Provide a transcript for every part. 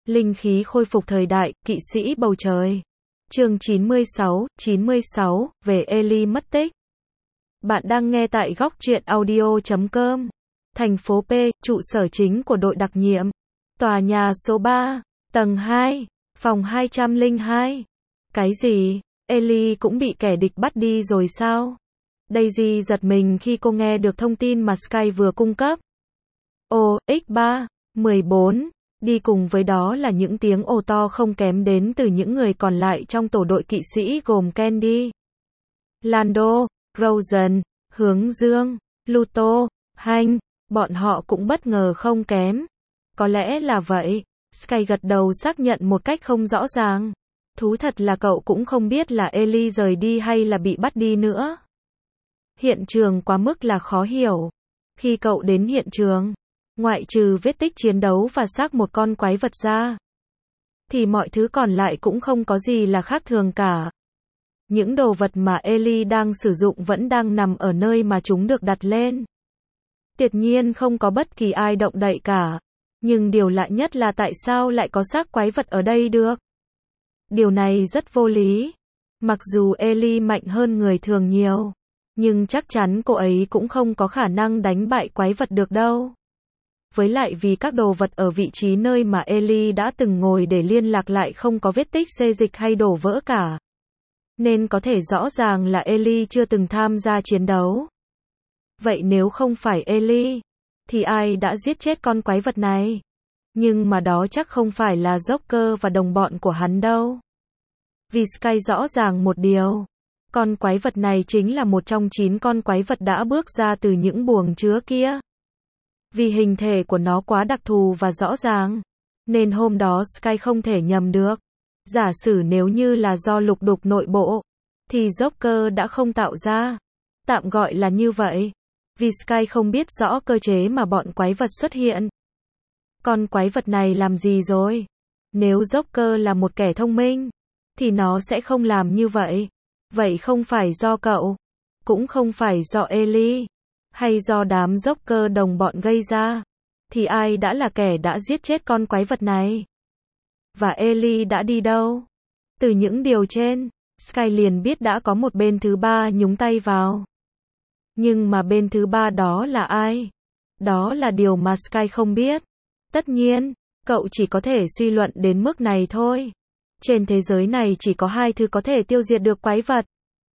Linh khí khôi phục thời đại, kỵ sĩ bầu trời. Chương 96, về Ellie mất tích. Bạn đang nghe tại góc truyện audio.com. Thành phố P, trụ sở chính của đội đặc nhiệm. Tòa nhà số 3, tầng 2, phòng 202. Cái gì? Ellie cũng bị kẻ địch bắt đi rồi sao? Daisy giật mình khi cô nghe được thông tin mà Sky vừa cung cấp. X3, 14. Đi cùng với đó là những tiếng ồ to không kém đến từ những người còn lại trong tổ đội kỵ sĩ gồm Candy, Lando, Rosen, Hướng Dương, Luto, Hank. Bọn họ cũng bất ngờ không kém. Có lẽ là vậy. Sky gật đầu xác nhận một cách không rõ ràng. Thú thật là cậu cũng không biết là Ellie rời đi hay là bị bắt đi nữa. Hiện trường quá mức là khó hiểu. Khi cậu đến hiện trường, ngoại trừ vết tích chiến đấu và xác một con quái vật ra, thì mọi thứ còn lại cũng không có gì là khác thường cả. Những đồ vật mà Ellie đang sử dụng vẫn đang nằm ở nơi mà chúng được đặt lên. Tuyệt nhiên không có bất kỳ ai động đậy cả. Nhưng điều lạ nhất là tại sao lại có xác quái vật ở đây được? Điều này rất vô lý. Mặc dù Ellie mạnh hơn người thường nhiều, nhưng chắc chắn cô ấy cũng không có khả năng đánh bại quái vật được đâu. Với lại vì các đồ vật ở vị trí nơi mà Ellie đã từng ngồi để liên lạc lại không có vết tích xê dịch hay đổ vỡ cả. Nên có thể rõ ràng là Ellie chưa từng tham gia chiến đấu. Vậy nếu không phải Ellie, thì ai đã giết chết con quái vật này? Nhưng mà đó chắc không phải là Joker và đồng bọn của hắn đâu. Vì Sky rõ ràng một điều. Con quái vật này chính là một trong 9 con quái vật đã bước ra từ những buồng chứa kia. Vì hình thể của nó quá đặc thù và rõ ràng, nên hôm đó Sky không thể nhầm được. Giả sử nếu như là do lục đục nội bộ, thì Joker đã không tạo ra. Tạm gọi là như vậy. Vì Sky không biết rõ cơ chế mà bọn quái vật xuất hiện. Con quái vật này làm gì rồi? Nếu Joker là một kẻ thông minh, thì nó sẽ không làm như vậy. Vậy không phải do cậu, cũng không phải do Ellie, hay do đám Joker đồng bọn gây ra, thì ai đã là kẻ đã giết chết con quái vật này? Và Ellie đã đi đâu? Từ những điều trên, Sky liền biết đã có một bên thứ ba nhúng tay vào. Nhưng mà bên thứ ba đó là ai? Đó là điều mà Sky không biết. Tất nhiên, cậu chỉ có thể suy luận đến mức này thôi. Trên thế giới này chỉ có hai thứ có thể tiêu diệt được quái vật.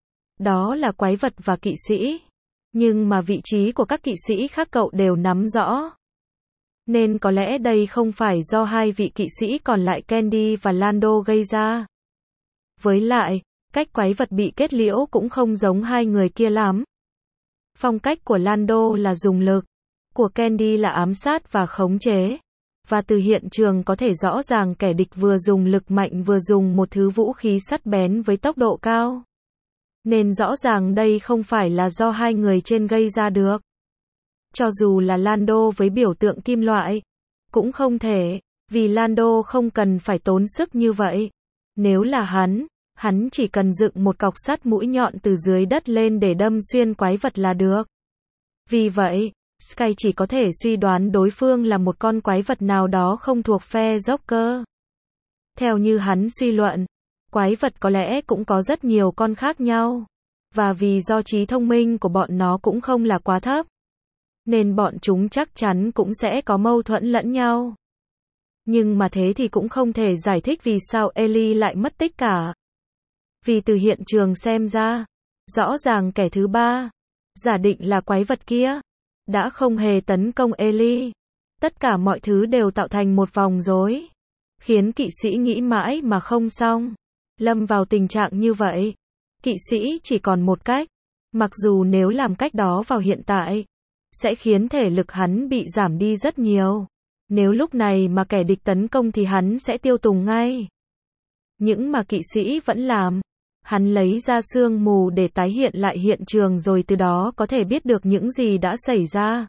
Đó là quái vật và kỵ sĩ. Nhưng mà vị trí của các kỵ sĩ khác cậu đều nắm rõ. Nên có lẽ đây không phải do hai vị kỵ sĩ còn lại Candy và Lando gây ra. Với lại, cách quái vật bị kết liễu cũng không giống hai người kia lắm. Phong cách của Lando là dùng lực, của Candy là ám sát và khống chế. Và từ hiện trường có thể rõ ràng kẻ địch vừa dùng lực mạnh vừa dùng một thứ vũ khí sắc bén với tốc độ cao. Nên rõ ràng đây không phải là do hai người trên gây ra được. Cho dù là Lando với biểu tượng kim loại, cũng không thể, vì Lando không cần phải tốn sức như vậy. Nếu là hắn chỉ cần dựng một cọc sắt mũi nhọn từ dưới đất lên để đâm xuyên quái vật là được. Vì vậy, Sky chỉ có thể suy đoán đối phương là một con quái vật nào đó không thuộc phe Joker. Theo như hắn suy luận, quái vật có lẽ cũng có rất nhiều con khác nhau. Và vì do trí thông minh của bọn nó cũng không là quá thấp, nên bọn chúng chắc chắn cũng sẽ có mâu thuẫn lẫn nhau. Nhưng mà thế thì cũng không thể giải thích vì sao Ellie lại mất tích cả. Vì từ hiện trường xem ra, rõ ràng kẻ thứ ba, giả định là quái vật kia, đã không hề tấn công Ellie. Tất cả mọi thứ đều tạo thành một vòng rối, khiến kỵ sĩ nghĩ mãi mà không xong. Lâm vào tình trạng như vậy, kỵ sĩ chỉ còn một cách. Mặc dù nếu làm cách đó vào hiện tại, sẽ khiến thể lực hắn bị giảm đi rất nhiều. Nếu lúc này mà kẻ địch tấn công thì hắn sẽ tiêu tùng ngay. Những mà kỵ sĩ vẫn làm, hắn lấy ra sương mù để tái hiện lại hiện trường rồi từ đó có thể biết được những gì đã xảy ra.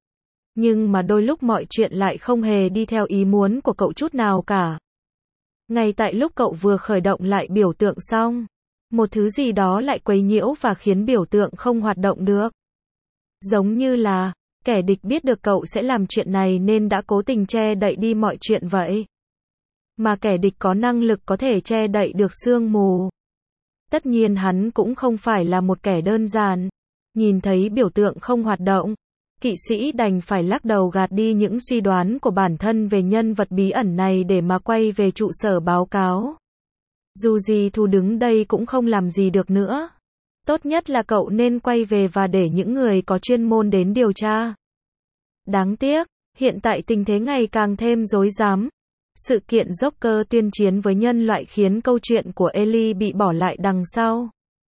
Nhưng mà đôi lúc mọi chuyện lại không hề đi theo ý muốn của cậu chút nào cả. Ngay tại lúc cậu vừa khởi động lại biểu tượng xong, một thứ gì đó lại quấy nhiễu và khiến biểu tượng không hoạt động được. Giống như là, kẻ địch biết được cậu sẽ làm chuyện này nên đã cố tình che đậy đi mọi chuyện vậy. mà kẻ địch có năng lực có thể che đậy được sương mù. Tất nhiên hắn cũng không phải là một kẻ đơn giản. Nhìn thấy biểu tượng không hoạt động, kỵ sĩ đành phải lắc đầu gạt đi những suy đoán của bản thân về nhân vật bí ẩn này để mà quay về trụ sở báo cáo. Dù gì Thu đứng đây cũng không làm gì được nữa. Tốt nhất là cậu nên quay về và để những người có chuyên môn đến điều tra. Đáng tiếc, hiện tại tình thế ngày càng thêm rối rắm. Sự kiện Joker tuyên chiến với nhân loại khiến câu chuyện của Ellie bị bỏ lại đằng sau.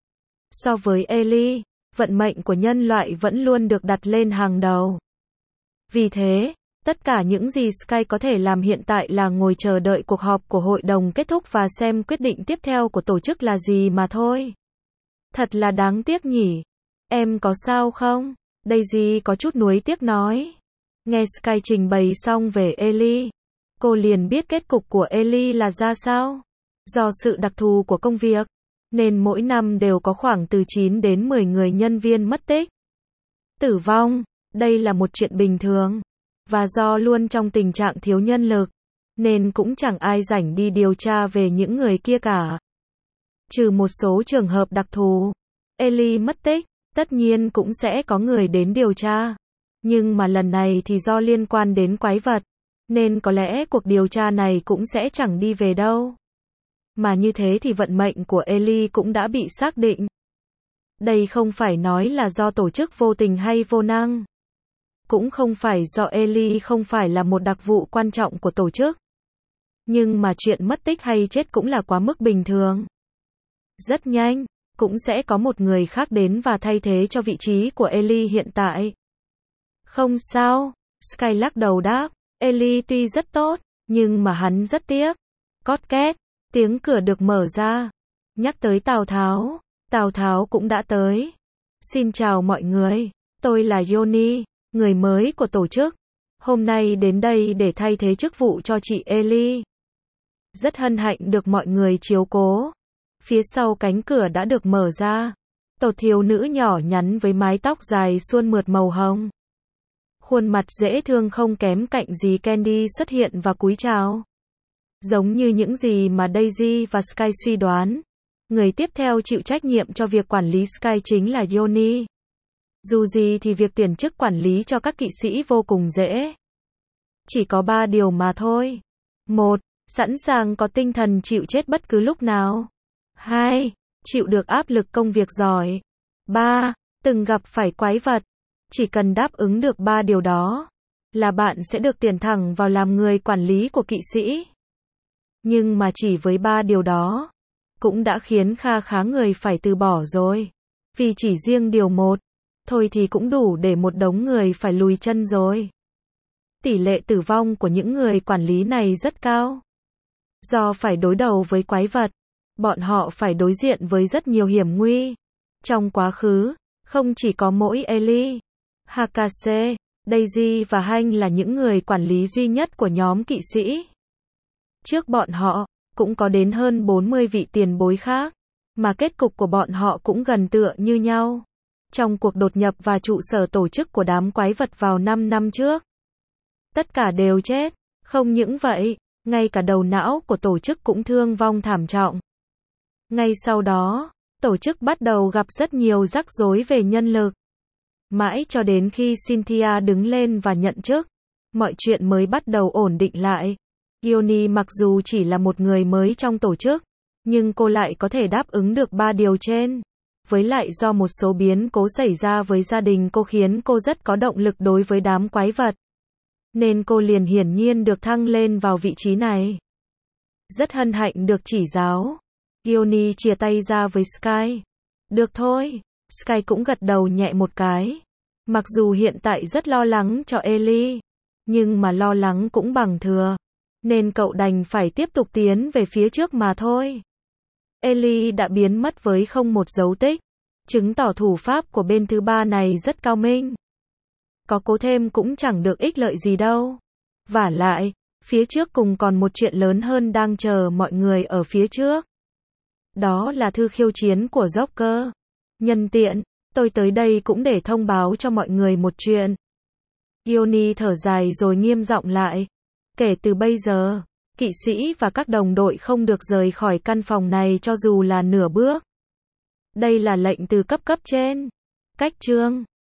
So với Ellie, vận mệnh của nhân loại vẫn luôn được đặt lên hàng đầu. Vì thế, tất cả những gì Sky có thể làm hiện tại là ngồi chờ đợi cuộc họp của hội đồng kết thúc và xem quyết định tiếp theo của tổ chức là gì mà thôi. Thật là đáng tiếc nhỉ. Em có sao không? Daisy có chút nuối tiếc nói. Nghe Sky trình bày xong về Ellie, cô liền biết kết cục của Ellie là ra sao. Do sự đặc thù của công việc, nên mỗi năm đều có khoảng từ 9 đến 10 người nhân viên mất tích, tử vong. Đây là một chuyện bình thường. Và do luôn trong tình trạng thiếu nhân lực, nên cũng chẳng ai rảnh đi điều tra về những người kia cả. Trừ một số trường hợp đặc thù, Ellie mất tích, tất nhiên cũng sẽ có người đến điều tra. Nhưng mà lần này thì do liên quan đến quái vật, nên có lẽ cuộc điều tra này cũng sẽ chẳng đi về đâu. Mà như thế thì vận mệnh của Ellie cũng đã bị xác định. Đây không phải nói là do tổ chức vô tình hay vô năng. Cũng không phải do Ellie không phải là một đặc vụ quan trọng của tổ chức. Nhưng mà chuyện mất tích hay chết cũng là quá mức bình thường. Rất nhanh, cũng sẽ có một người khác đến và thay thế cho vị trí của Ellie hiện tại. Không sao, Sky lắc đầu đáp. Ellie tuy rất tốt, nhưng mà hắn rất tiếc. Cót két, tiếng cửa được mở ra. Nhắc tới Tào Tháo cũng đã tới. Xin chào mọi người, tôi là Yoni, người mới của tổ chức. Hôm nay đến đây để thay thế chức vụ cho chị Ellie. Rất hân hạnh được mọi người chiếu cố. Phía sau cánh cửa đã được mở ra. Một thiếu nữ nhỏ nhắn với mái tóc dài suôn mượt màu hồng. Khuôn mặt dễ thương không kém cạnh gì Candy xuất hiện và cúi chào. Giống như những gì mà Daisy và Sky suy đoán, người tiếp theo chịu trách nhiệm cho việc quản lý Sky chính là Yoni. Dù gì thì việc tuyển chức quản lý cho các kỵ sĩ vô cùng dễ. Chỉ có 3 điều mà thôi. 1. Sẵn sàng có tinh thần chịu chết bất cứ lúc nào. 2. Chịu được áp lực công việc giỏi. 3. Từng gặp phải quái vật. Chỉ cần đáp ứng được 3 điều đó, là bạn sẽ được tuyển thẳng vào làm người quản lý của kỵ sĩ. Nhưng mà chỉ với 3 điều đó, cũng đã khiến kha khá người phải từ bỏ rồi. Vì chỉ riêng điều 1, thôi thì cũng đủ để một đống người phải lùi chân rồi. Tỷ lệ tử vong của những người quản lý này rất cao. Do phải đối đầu với quái vật, bọn họ phải đối diện với rất nhiều hiểm nguy. Trong quá khứ, không chỉ có mỗi Ellie, Hakase, Daisy và Hank là những người quản lý duy nhất của nhóm kỵ sĩ. Trước bọn họ, cũng có đến hơn 40 vị tiền bối khác, mà kết cục của bọn họ cũng gần tựa như nhau. Trong cuộc đột nhập vào trụ sở tổ chức của đám quái vật vào 5 năm trước, tất cả đều chết. Không những vậy, ngay cả đầu não của tổ chức cũng thương vong thảm trọng. Ngay sau đó, tổ chức bắt đầu gặp rất nhiều rắc rối về nhân lực. Mãi cho đến khi Cynthia đứng lên và nhận chức, mọi chuyện mới bắt đầu ổn định lại. Yoni mặc dù chỉ là một người mới trong tổ chức, nhưng cô lại có thể đáp ứng được 3 điều trên. Với lại do một số biến cố xảy ra với gia đình cô khiến cô rất có động lực đối với đám quái vật. Nên cô liền hiển nhiên được thăng lên vào vị trí này. Rất hân hạnh được chỉ giáo. Yoni chia tay ra với Sky. Được thôi. Sky cũng gật đầu nhẹ một cái. Mặc dù hiện tại rất lo lắng cho Ellie, nhưng mà lo lắng cũng bằng thừa. Nên cậu đành phải tiếp tục tiến về phía trước mà thôi. Ellie đã biến mất với không một dấu tích, chứng tỏ thủ pháp của bên thứ ba này rất cao minh. Có cố thêm cũng chẳng được ích lợi gì đâu. Vả lại, phía trước cùng còn một chuyện lớn hơn đang chờ mọi người ở phía trước. Đó là thư khiêu chiến của Joker. Nhân tiện, tôi tới đây cũng để thông báo cho mọi người một chuyện. Yoni thở dài rồi nghiêm giọng lại. Kể từ bây giờ, Kỵ sĩ và các đồng đội không được rời khỏi căn phòng này cho dù là nửa bước. Đây là lệnh từ cấp trên. Cách chương